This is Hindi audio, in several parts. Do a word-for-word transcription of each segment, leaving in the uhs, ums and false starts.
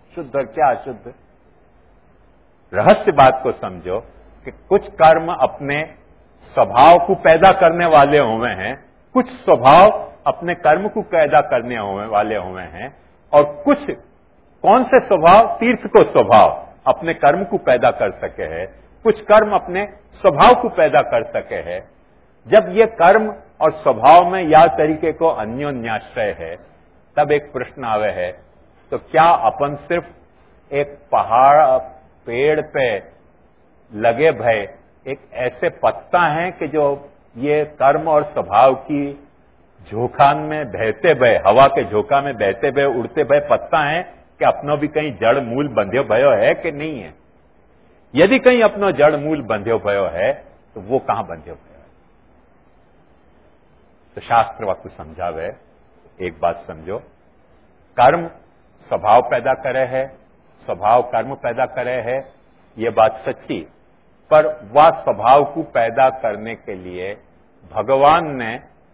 शुद्ध और क्या अशुद्ध। रहस्य बात को समझो कि कुछ कर्म अपने स्वभाव को पैदा करने वाले हुए हैं, कुछ स्वभाव अपने कर्म को पैदा करने हुए वाले हुए हैं, और कुछ कौन से स्वभाव, तीर्थ को स्वभाव अपने कर्म को पैदा कर सके है, कुछ कर्म अपने स्वभाव को पैदा कर सके है। जब ये कर्म और स्वभाव में या तरीके को अन्योन्याश्रय है, तब एक प्रश्न आवे है, तो क्या अपन सिर्फ एक पहाड़ पेड़ पे लगे भय एक ऐसे पत्ता हैं कि जो ये कर्म और स्वभाव की झोंखान में बहते भय, हवा के झोंका में बहते भय, उड़ते भय पत्ता हैं कि अपनो भी कहीं जड़ मूल बंध्यो भयो है कि नहीं है? यदि कहीं अपनो जड़ मूल बंध्यो भयो है तो वो कहां बंध्यो भयो है? तो शास्त्र वाक्य समझावे, एक बात समझो, कर्म स्वभाव पैदा करे है, स्वभाव कर्म पैदा करे है, ये बात सच्ची, पर वह स्वभाव को पैदा करने के लिए भगवान ने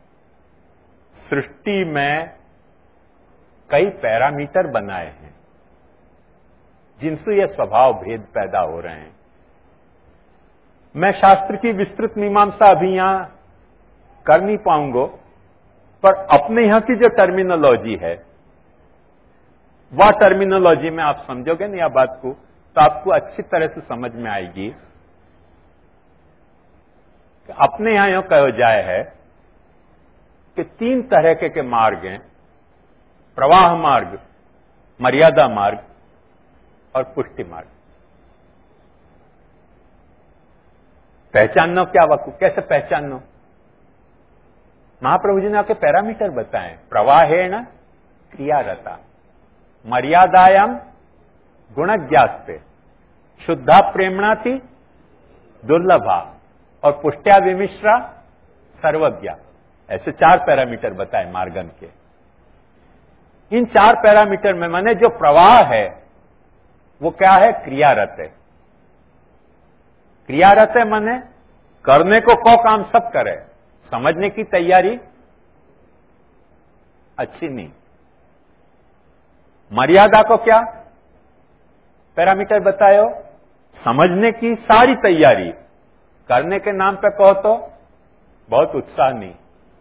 सृष्टि में कई पैरामीटर बनाए हैं जिनसे ये स्वभाव भेद पैदा हो रहे हैं। मैं शास्त्र की विस्तृत मीमांसा अभी यहां कर नहीं पाऊंगा, पर अपने यहां की जो टर्मिनोलॉजी है, वह टर्मिनोलॉजी में आप समझोगे ना यह बात को, तो आपको अच्छी तरह से समझ में आएगी कि अपने यहां यह कहा जाए है कि तीन तरह के, के मार्ग हैं, प्रवाह मार्ग, मर्यादा मार्ग और पुष्टि मार्ग। पहचानना क्या वक्त, कैसे पहचानना? महाप्रभु जी ने आपके पैरामीटर बताए, प्रवाहेण क्रियारता, मर्यादायाम गुणज्ञास्ते, शुद्धा प्रेमणा थी दुर्लभा और पुष्ट्या विमिश्रा सर्वज्ञा। ऐसे चार पैरामीटर बताए मार्गन के। इन चार पैरामीटर में माने जो प्रवाह है वो क्या है? क्रियारत है। क्रियारत है माने करने को को काम सब करे, समझने की तैयारी अच्छी नहीं। मर्यादा को क्या पैरामीटर बतायो? समझने की सारी तैयारी, करने के नाम पे कहो तो बहुत उत्साह नहीं।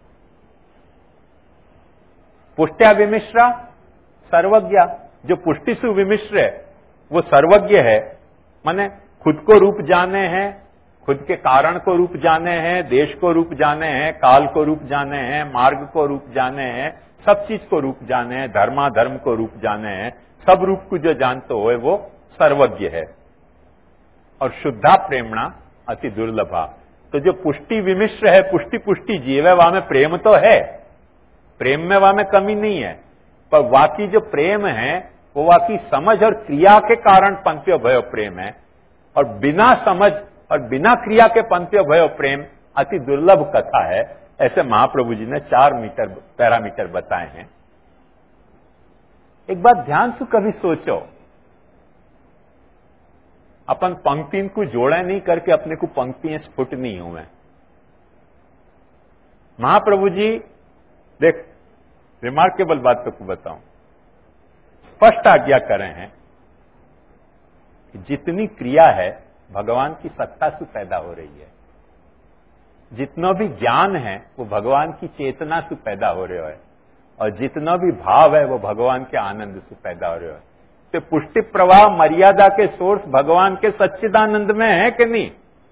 पुष्ट्या विमिश्रा सर्वज्ञ, जो पुष्टि से विमिश्र है वो सर्वज्ञ है, माने खुद को रूप जाने हैं, खुद के कारण को रूप जाने हैं, देश को रूप जाने हैं, काल को रूप जाने हैं, मार्ग को रूप जाने हैं, सब चीज को रूप जाने हैं, धर्माधर्म को रूप जाने हैं, सब रूप को जो जानते हो वो सर्वज्ञ है। और शुद्धा प्रेमणा अति दुर्लभा, तो जो पुष्टि विमिश्र है, पुष्टि पुष्टि जीव है, वहां में प्रेम तो है, प्रेम में वहां में कमी नहीं है, पर वाकी जो प्रेम है वो वाकी समझ और क्रिया के कारण पंथ्यो भयो प्रेम है, और बिना समझ और बिना क्रिया के पंथ्यो भयो प्रेम अति दुर्लभ कथा है। ऐसे महाप्रभु जी ने चार मीटर पैरामीटर बताए हैं। एक बात ध्यान से कभी सोचो, अपन पंक्तियों को जोड़े नहीं करके अपने को पंक्तियां स्फुट नहीं हुए। महाप्रभु जी देख, रिमार्केबल बात तो बताऊं, स्पष्ट आज्ञा करें हैं कि जितनी क्रिया है भगवान की सत्ता से पैदा हो रही है, जितना भी ज्ञान है वो भगवान की चेतना से पैदा हो रहा है, और जितना भी भाव है वो भगवान के आनंद से पैदा हो रहा है। तो पुष्टि प्रवाह मर्यादा के सोर्स भगवान के सच्चिदानंद में है कि नहीं?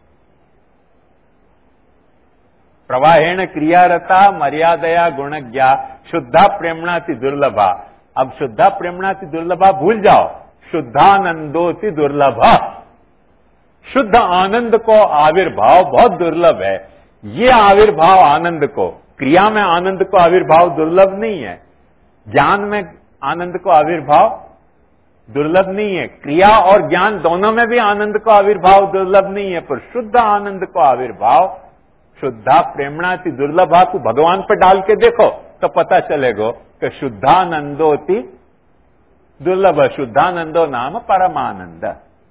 प्रवाहेण क्रियारता मर्यादया गुणज्ञा शुद्धा प्रेमणाति दुर्लभा। अब शुद्धा प्रेमणाति दुर्लभा भूल जाओ, शुद्धानंदोति दुर्लभा। शुद्ध आनंद को आविर्भाव बहुत दुर्लभ है। ये आविर्भाव आनंद को, क्रिया में आनंद को आविर्भाव दुर्लभ नहीं है, ज्ञान में आनंद को आविर्भाव दुर्लभ नहीं है, क्रिया और ज्ञान दोनों में भी आनंद को आविर्भाव दुर्लभ नहीं है, पर शुद्ध आनंद को आविर्भाव शुद्धा प्रेमणाति दुर्लभा को भगवान पर डाल के देखो तो पता चलेगा कि शुद्धानंदोति दुर्लभ। शुद्धानंदो नाम परमानंद,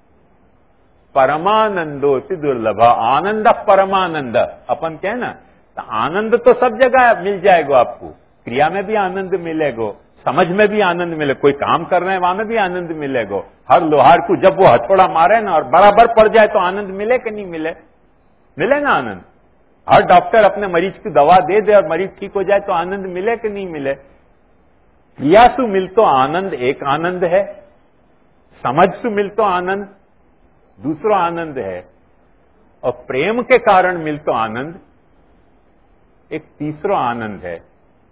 परमानंदोति दुर्लभ। आनंद परमानंद अपन कहे ना, तो आनंद तो सब जगह मिल जाएगा आपको, क्रिया में भी आनंद मिलेगा, समझ में भी आनंद मिले, कोई काम कर रहे हैं वहां में भी आनंद मिलेगा। हर लोहार को जब वो हथौड़ा मारे ना और बराबर पड़ जाए तो आनंद मिले कि नहीं मिले? मिले ना आनंद। हर डॉक्टर अपने मरीज की दवा दे दे और मरीज ठीक हो जाए तो आनंद मिले कि नहीं मिले? क्रियासु मिल तो आनंद एक आनंद है, समझ सु मिल तो आनंद दूसरा आनंद है, और प्रेम के कारण मिल तो आनंद एक तीसरा आनंद है।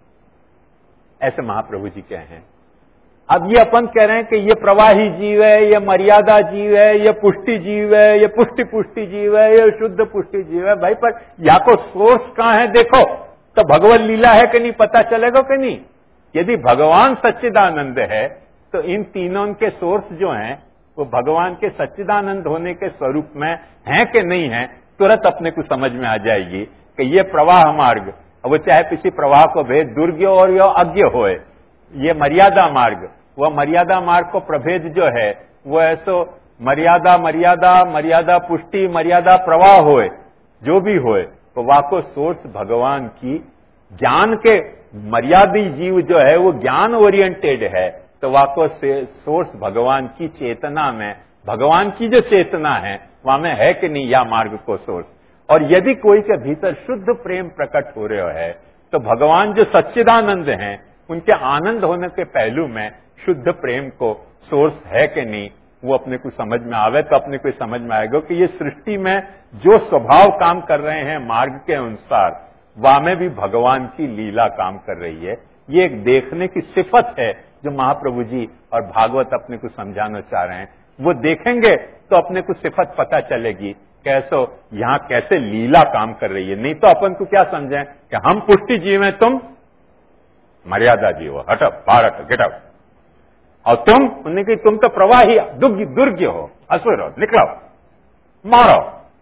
ऐसे महाप्रभु जी कहे हैं। अब ये अपन कह रहे हैं कि ये प्रवाही जीव है, ये मर्यादा जीव है, ये पुष्टि जीव है, ये पुष्टि पुष्टि जीव है, ये शुद्ध पुष्टि जीव है। भाई पर या को सोर्स कहां है देखो तो भगवत लीला है कि नहीं पता चलेगा कि नहीं? यदि भगवान सच्चिदानंद है तो इन तीनों के सोर्स जो हैं वो भगवान के सच्चिदानंद होने के स्वरूप में हैं कि नहीं है, तुरंत अपने को समझ में आ जाएगी कि ये प्रवाह मार्ग, वो चाहे किसी प्रवाह को भेद दुर्ज्ञ और या अज्ञ होए, ये मर्यादा मार्ग, वह मर्यादा मार्ग को प्रभेद जो है वो ऐसो मर्यादा मर्यादा मर्यादा पुष्टि मर्यादा प्रवाह होए, जो भी होए तो वाको सोर्स भगवान की ज्ञान के मर्यादी जीव जो है वो ज्ञान ओरिएंटेड है, तो वाको सोर्स भगवान की चेतना में, भगवान की जो चेतना है वहां में है कि नहीं या मार्ग को सोर्स। और यदि कोई के भीतर शुद्ध प्रेम प्रकट हो रहा है तो भगवान जो सच्चिदानंद हैं उनके आनंद होने के पहलू में शुद्ध प्रेम को सोर्स है कि नहीं, वो अपने को समझ में आवे तो अपने को समझ में आएगा कि ये सृष्टि में जो स्वभाव काम कर रहे हैं मार्ग के अनुसार, वहां में भी भगवान की लीला काम कर रही है। ये एक देखने की सिफत है जो महाप्रभु जी और भागवत अपने को समझाना चाह रहे हैं। वो देखेंगे तो अपने को सिफत पता चलेगी कैसो यहां कैसे लीला काम कर रही है। नहीं तो अपन को क्या समझें कि हम पुष्टि जीव हैं, तुम मर्यादा जीव हो, हटो बाहर हटो गेट आउट, और तुम उन्हें कि तुम तो प्रवाही दुर्ज्ञ हो, असुर हो, निकलो मारो,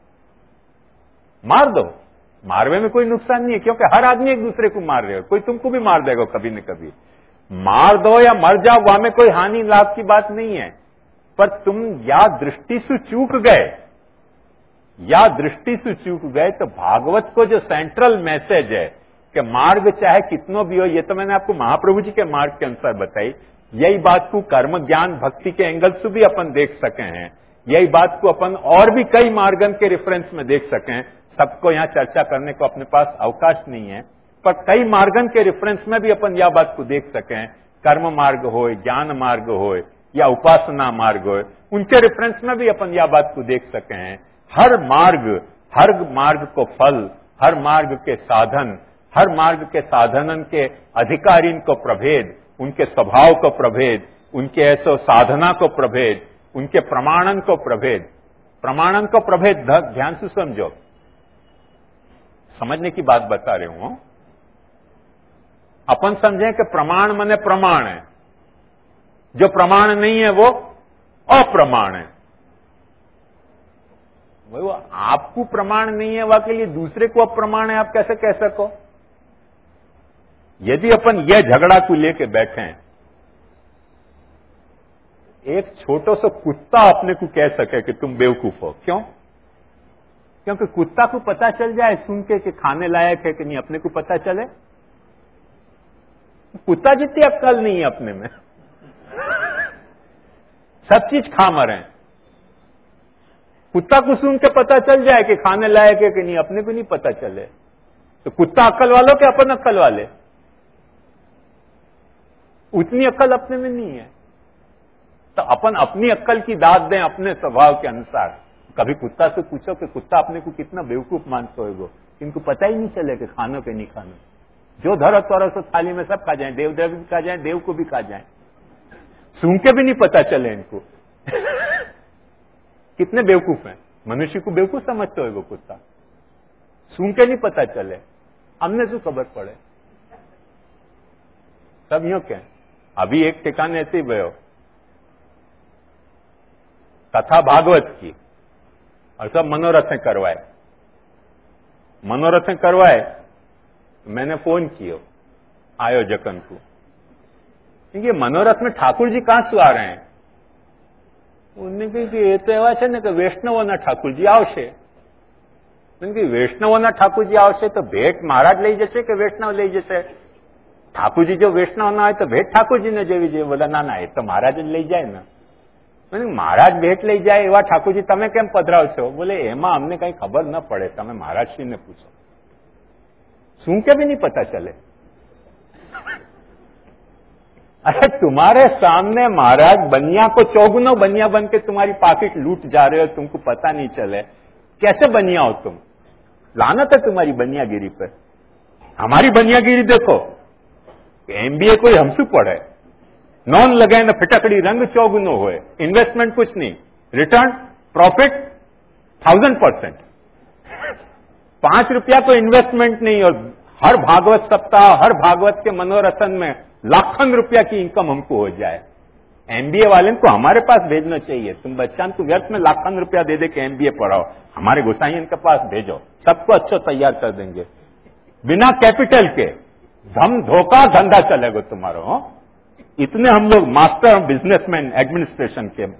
मार दो। मारवे में कोई नुकसान नहीं है क्योंकि हर आदमी एक दूसरे को मार रहे हो, कोई तुमको भी मार देगा कभी न कभी। मार दो या मर जाओ वहां में कोई हानि लाभ की बात नहीं है, पर तुम या दृष्टि से चूक गए या दृष्टि से चूक गए तो भागवत को जो सेंट्रल मैसेज है कि मार्ग चाहे कितनो भी हो, ये तो मैंने आपको महाप्रभु जी के मार्ग के अनुसार बताई, यही बात को कर्म ज्ञान भक्ति के एंगल से भी अपन देख सके हैं, यही बात को अपन और भी कई मार्गन के रेफरेंस में देख सके हैं। सबको यहां चर्चा करने को अपने पास अवकाश नहीं है, पर कई मार्गन के रेफरेंस में भी अपन यह बात को देख सके हैं। कर्म मार्ग हो, ज्ञान मार्ग हो या उपासना मार्ग हो, उनके रेफरेंस में भी अपन यह बात को देख सके हैं। हर मार्ग, हर मार्ग को फल, हर मार्ग के साधन, हर मार्ग के साधनन के अधिकारी को प्रभेद, उनके स्वभाव को प्रभेद, उनके ऐसो साधना को प्रभेद, उनके प्रमाणन को प्रभेद। प्रमाणन को प्रभेद ध्यान से समझो, समझने की बात बता रहे हूं। अपन समझें कि प्रमाण माने प्रमाण है, जो प्रमाण नहीं है वो अप्रमाण है। वो आपको प्रमाण नहीं है वह के लिए दूसरे को अप्रमाण है, आप कैसे कह सको? यदि अपन यह झगड़ा को लेके बैठे हैं, एक छोटा सा कुत्ता अपने को कह सके कि तुम बेवकूफ हो, क्यों? क्योंकि कुत्ता को पता चल जाए सुन के कि खाने लायक है कि नहीं, अपने को पता चले। कुत्ता जितनी अक्ल नहीं है अपने में, सब चीज खा मरे। कुत्ता को सुन के पता चल जाए कि खाने लायक है कि नहीं, अपने को नहीं पता चले। तो कुत्ता अक्ल वालों के अपन अक्ल वाले, उतनी अक्ल अपने में नहीं है। तो अपन अपनी अक्ल की दाद दें अपने स्वभाव के अनुसार। कभी कुत्ता से पूछो कि कुत्ता अपने को कितना बेवकूफ मानते हो, इनको पता ही नहीं चले कि खानो के नहीं खानो, जो धरो तोरो सो थाली में सब खा जाए, देव देव भी खा जाए, देव को भी खा जाए, सुन के भी नहीं पता चले इनको। कितने बेवकूफ हैं। मनुष्य को बेवकूफ समझते हो कुत्ता, सुन के नहीं पता चले, हमने जो खबर पड़े सब यूं क्या। अभी एक ठिकाने ऐसे भयो कथा भागवत की और सब मनोरथें करवाए, मनोरथें करवाए। मैंने फोन किया आयोजकन को, क्योंकि मनोरथ में ठाकुर जी कहां से आ रहे हैं? उन्होंने कही कि ये तो एवा है ने कि वैष्णवोना ठाकुरजी आवशे। वैष्णवोना ठाकुरजी आवशे तो भेट महाराज लई जशे कि वैष्णव लई जशे? ઠાकुर जी जो वैष्णव ना હોય तो भेट ठाकुर जी ने જેવી જોઈએ. બોલા ના ના, એ તો મહારાજ જ લઈ જાય ને. મહારાજ ભેટ લઈ જાય એવા ઠાकुरજી તમે કેમ પધરાવશો? બોલે એમાં અમને કઈ ખબર ન પડે, તમે મહારાજશ્રીને પૂછો. શું કે भी नहीं पता चले. अरे तुम्हारे सामने महाराज बनिया को चौगुनो बनिया बन के तुम्हारी पॉकेट लूट जा रहे हो, तुमको पता नहीं चले. कैसे बनिया हो तुम? लानत है तुम्हारी बनियागिरी पे. हमारी बनियागिरी देखो. एमबीए कोई हमसे पढ़े, नॉन लगाए ना फिटकड़ी रंग चौगुनो हुए, इन्वेस्टमेंट कुछ नहीं, रिटर्न प्रॉफिट थाउजेंड परसेंट. पांच रुपया को इन्वेस्टमेंट नहीं और हर भागवत सप्ताह, हर भागवत के मनोरथन में लाखन रुपया की इनकम हमको हो जाए. एमबीए वाले को हमारे पास भेजना चाहिए. तुम बच्चा तो व्यर्थ में लाखन रुपया दे दे के एमबीए पढ़ाओ, हमारे गोसाई के पास भेजो, सबको अच्छा तैयार कर देंगे. बिना कैपिटल के धम धोखा धंधा चलेगा तुम्हारा. हो इतने हम लोग मास्टर बिजनेसमैन एडमिनिस्ट्रेशन के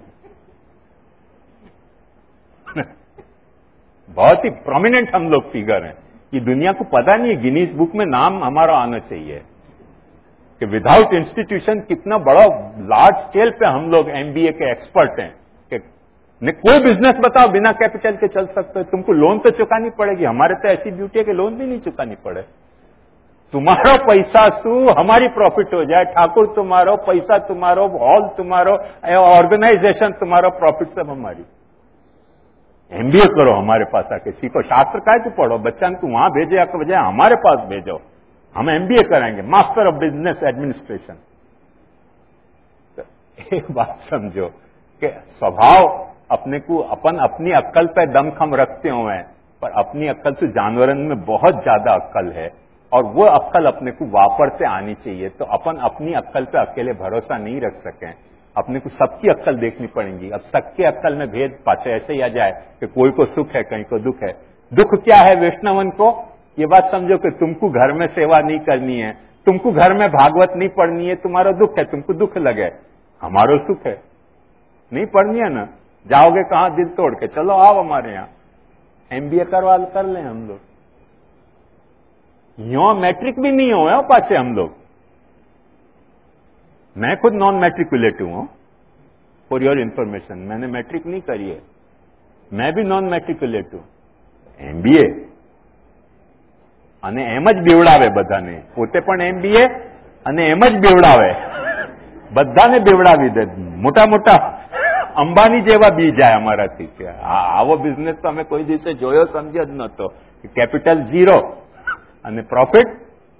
बहुत ही प्रोमिनेंट हम लोग फिगर हैं. ये दुनिया को पता नहीं है, गिनीज बुक में नाम हमारा आना चाहिए कि विदाउट इंस्टीट्यूशन कितना बड़ा लार्ज स्केल पे हम लोग एमबीए के एक्सपर्ट हैं. कि कोई बिजनेस बताओ बिना कैपिटल के चल सकते हो. तुमको लोन तो चुकानी पड़ेगी. हमारे तो ऐसी ड्यूटी है कि लोन भी नहीं चुकानी पड़े. तुम्हारा पैसा सु हमारी प्रॉफिट हो जाए. ठाकुर तुम्हारो, पैसा तुम्हारो, हॉल तुम्हारो, ऑर्गेनाइजेशन तुम्हारो, प्रॉफिट सब हमारी. एमबीए करो हमारे पास आके सीखो. शास्त्र का है तो पढ़ो, बच्चा को वहां भेजे या बजाय हमारे पास भेजो, हम एमबीए कराएंगे, मास्टर ऑफ बिजनेस एडमिनिस्ट्रेशन. तो एक बात समझो कि स्वभाव अपने को अपन अपनी अक्ल पे दमखम रखते हुए हैं, पर अपनी अक्ल से जानवरन में बहुत ज्यादा अक्ल है और वो अक्ल अपने को वापरते आनी चाहिए. तो अपन अपनी अक्ल पे अकेले भरोसा नहीं रख सकें, अपने को सबकी अक्ल देखनी पड़ेगी. अब सबके अक्ल में भेद पाछे ऐसे ही आ जाए कि कोई को सुख है, कहीं को दुख है. दुख क्या है वैष्णवन को? ये बात समझो कि तुमको घर में सेवा नहीं करनी है, तुमको घर में भागवत नहीं पढ़नी है, तुम्हारा दुख है, तुमको दुख लगे. हमारो सुख है, नहीं पढ़नी है ना, जाओगे कहां दिल तोड़ के, चलो आओ हमारे यहां एमबीए करवा कर लें हम लोग. यो मैट्रिक भी नहीं हुए पाछे हम लोग. मैं खुद नॉन मैट्रिकुलेटिव हूं, फॉर योर इंफॉर्मेशन. मैंने मैट्रिक नहीं करी है, मैं भी नॉन मैट्रिकुलेटिव. एमबीए અને એમ જ બેવડાવે બધાને, પોતે પણ એમબીએ અને એમ જ બેવડાવે, બધાને બેવડાવી દે. મોટા મોટા અંબાની જેવા બી જાય અમારાથી કે આવો બિઝનેસ તો અમે કોઈ દિવસે જોયો સમજ્યો જ નહોતો. કેપિટલ ઝીરો અને પ્રોફિટ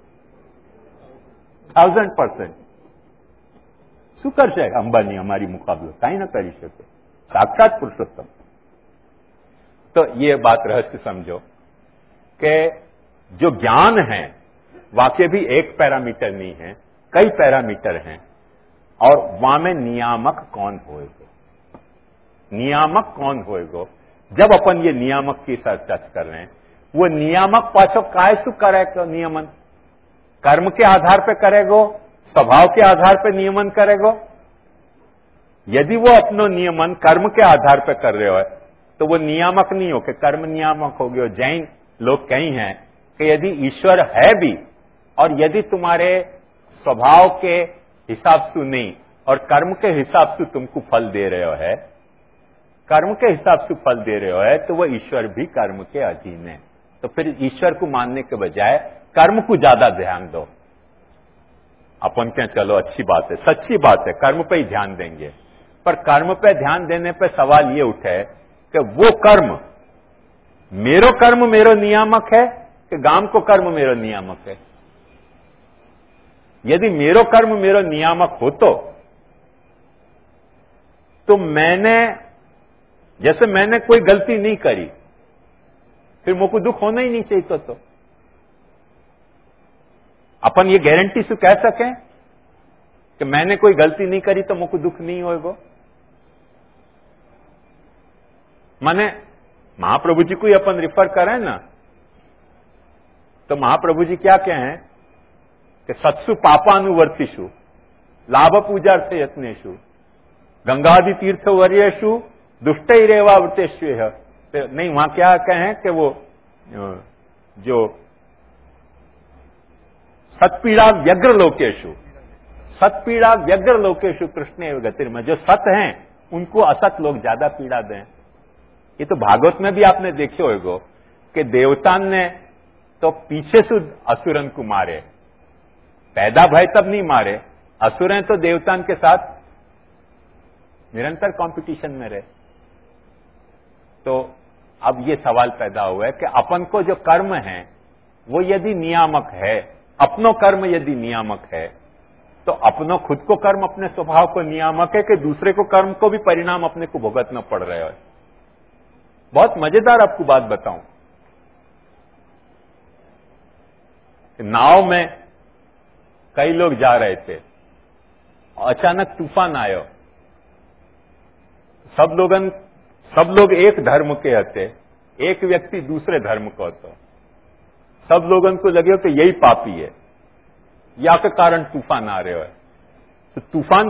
થાઉઝન્ડ પરસેન્ટ. શું કરશે અંબાની અમારી મુકાબલો? કાંઈ ન કરી શકે, સાક્ષાત પુરુષોત્તમ. तो ये बात रहस्य समझो कि जो ज्ञान है वाक्य भी एक पैरामीटर नहीं है, कई पैरामीटर हैं. और वहां में नियामक कौन होएगा, नियामक कौन होएगा? जब अपन ये नियामक की चर्चा कर रहे हैं, वो नियामक पाछो काय शू करेगा? नियमन कर्म के आधार पे करेगो, स्वभाव के आधार पे नियमन करेगो. यदि वो अपनो नियमन कर्म के आधार पे कर रहे हो तो वो नियामक नहीं हो कि कर्म नियामक हो गयो. जैन लोग कहीं हैं कि यदि ईश्वर है भी और यदि तुम्हारे स्वभाव के हिसाब से नहीं और कर्म के हिसाब से तुमको फल दे रहे हो है, कर्म के हिसाब से फल दे रहे हो है, तो वो ईश्वर भी कर्म के अधीन है. तो फिर ईश्वर को मानने के बजाय कर्म को ज्यादा ध्यान दो. अपन क्या चलो अच्छी बात है, सच्ची बात है, कर्म पे ही ध्यान देंगे. पर कर्म पे ध्यान देने पे सवाल ये उठे कि वो कर्म मेरो कर्म मेरो नियामक है कि गांव को कर्म मेरो नियामक है? यदि मेरो कर्म मेरो नियामक हो तो, तो मैंने जैसे मैंने कोई गलती नहीं करी, फिर मुझको दुख होना ही नहीं चाहिए. तो, तो अपन ये गारंटी से कह सकें कि मैंने कोई गलती नहीं करी तो मुझको दुख नहीं होएगा? माने महाप्रभु जी को ही अपन रिफर करें ना, तो महाप्रभु जी क्या कहें कि सत्सु पापानुवर्तिषु लाभ पूजार्थ यत्नेषु गंगादि तीर्थ वर्येषु दुष्टैरेवावृतेष्वेह. नहीं, वहां क्या कहें कि वो जो सत्पीड़ा व्यग्र लोकेशु, सत्पीड़ा व्यग्र लोकेशु कृष्ण एवं गतिर्मय। जो सत हैं उनको असत लोग ज्यादा पीड़ा दें। ये तो भागवत में भी आपने देखे होगो कि देवता ने तो पीछे से असुरन को मारे, पैदा भय तब नहीं मारे। असुरें तो देवतान के साथ निरंतर कंपटीशन में रहे। तो अब ये सवाल पैदा हुआ है कि अपन को जो कर्म है वो यदि नियामक है, अपनो कर्म यदि नियामक है, तो अपनो खुद को कर्म अपने स्वभाव को नियामक है कि दूसरे को कर्म को भी परिणाम अपने को भुगतना पड़ रहा है। बहुत मजेदार आपको बात बताऊं, नाव में कई लोग जा रहे थे, अचानक तूफान आयो। सब लोगन सब लोग एक धर्म के हते, एक व्यक्ति दूसरे धर्म को હતો। सब लोगन को लगे कि यही पापी है, या के कारण तूफान आ रहे हो है। तो तूफान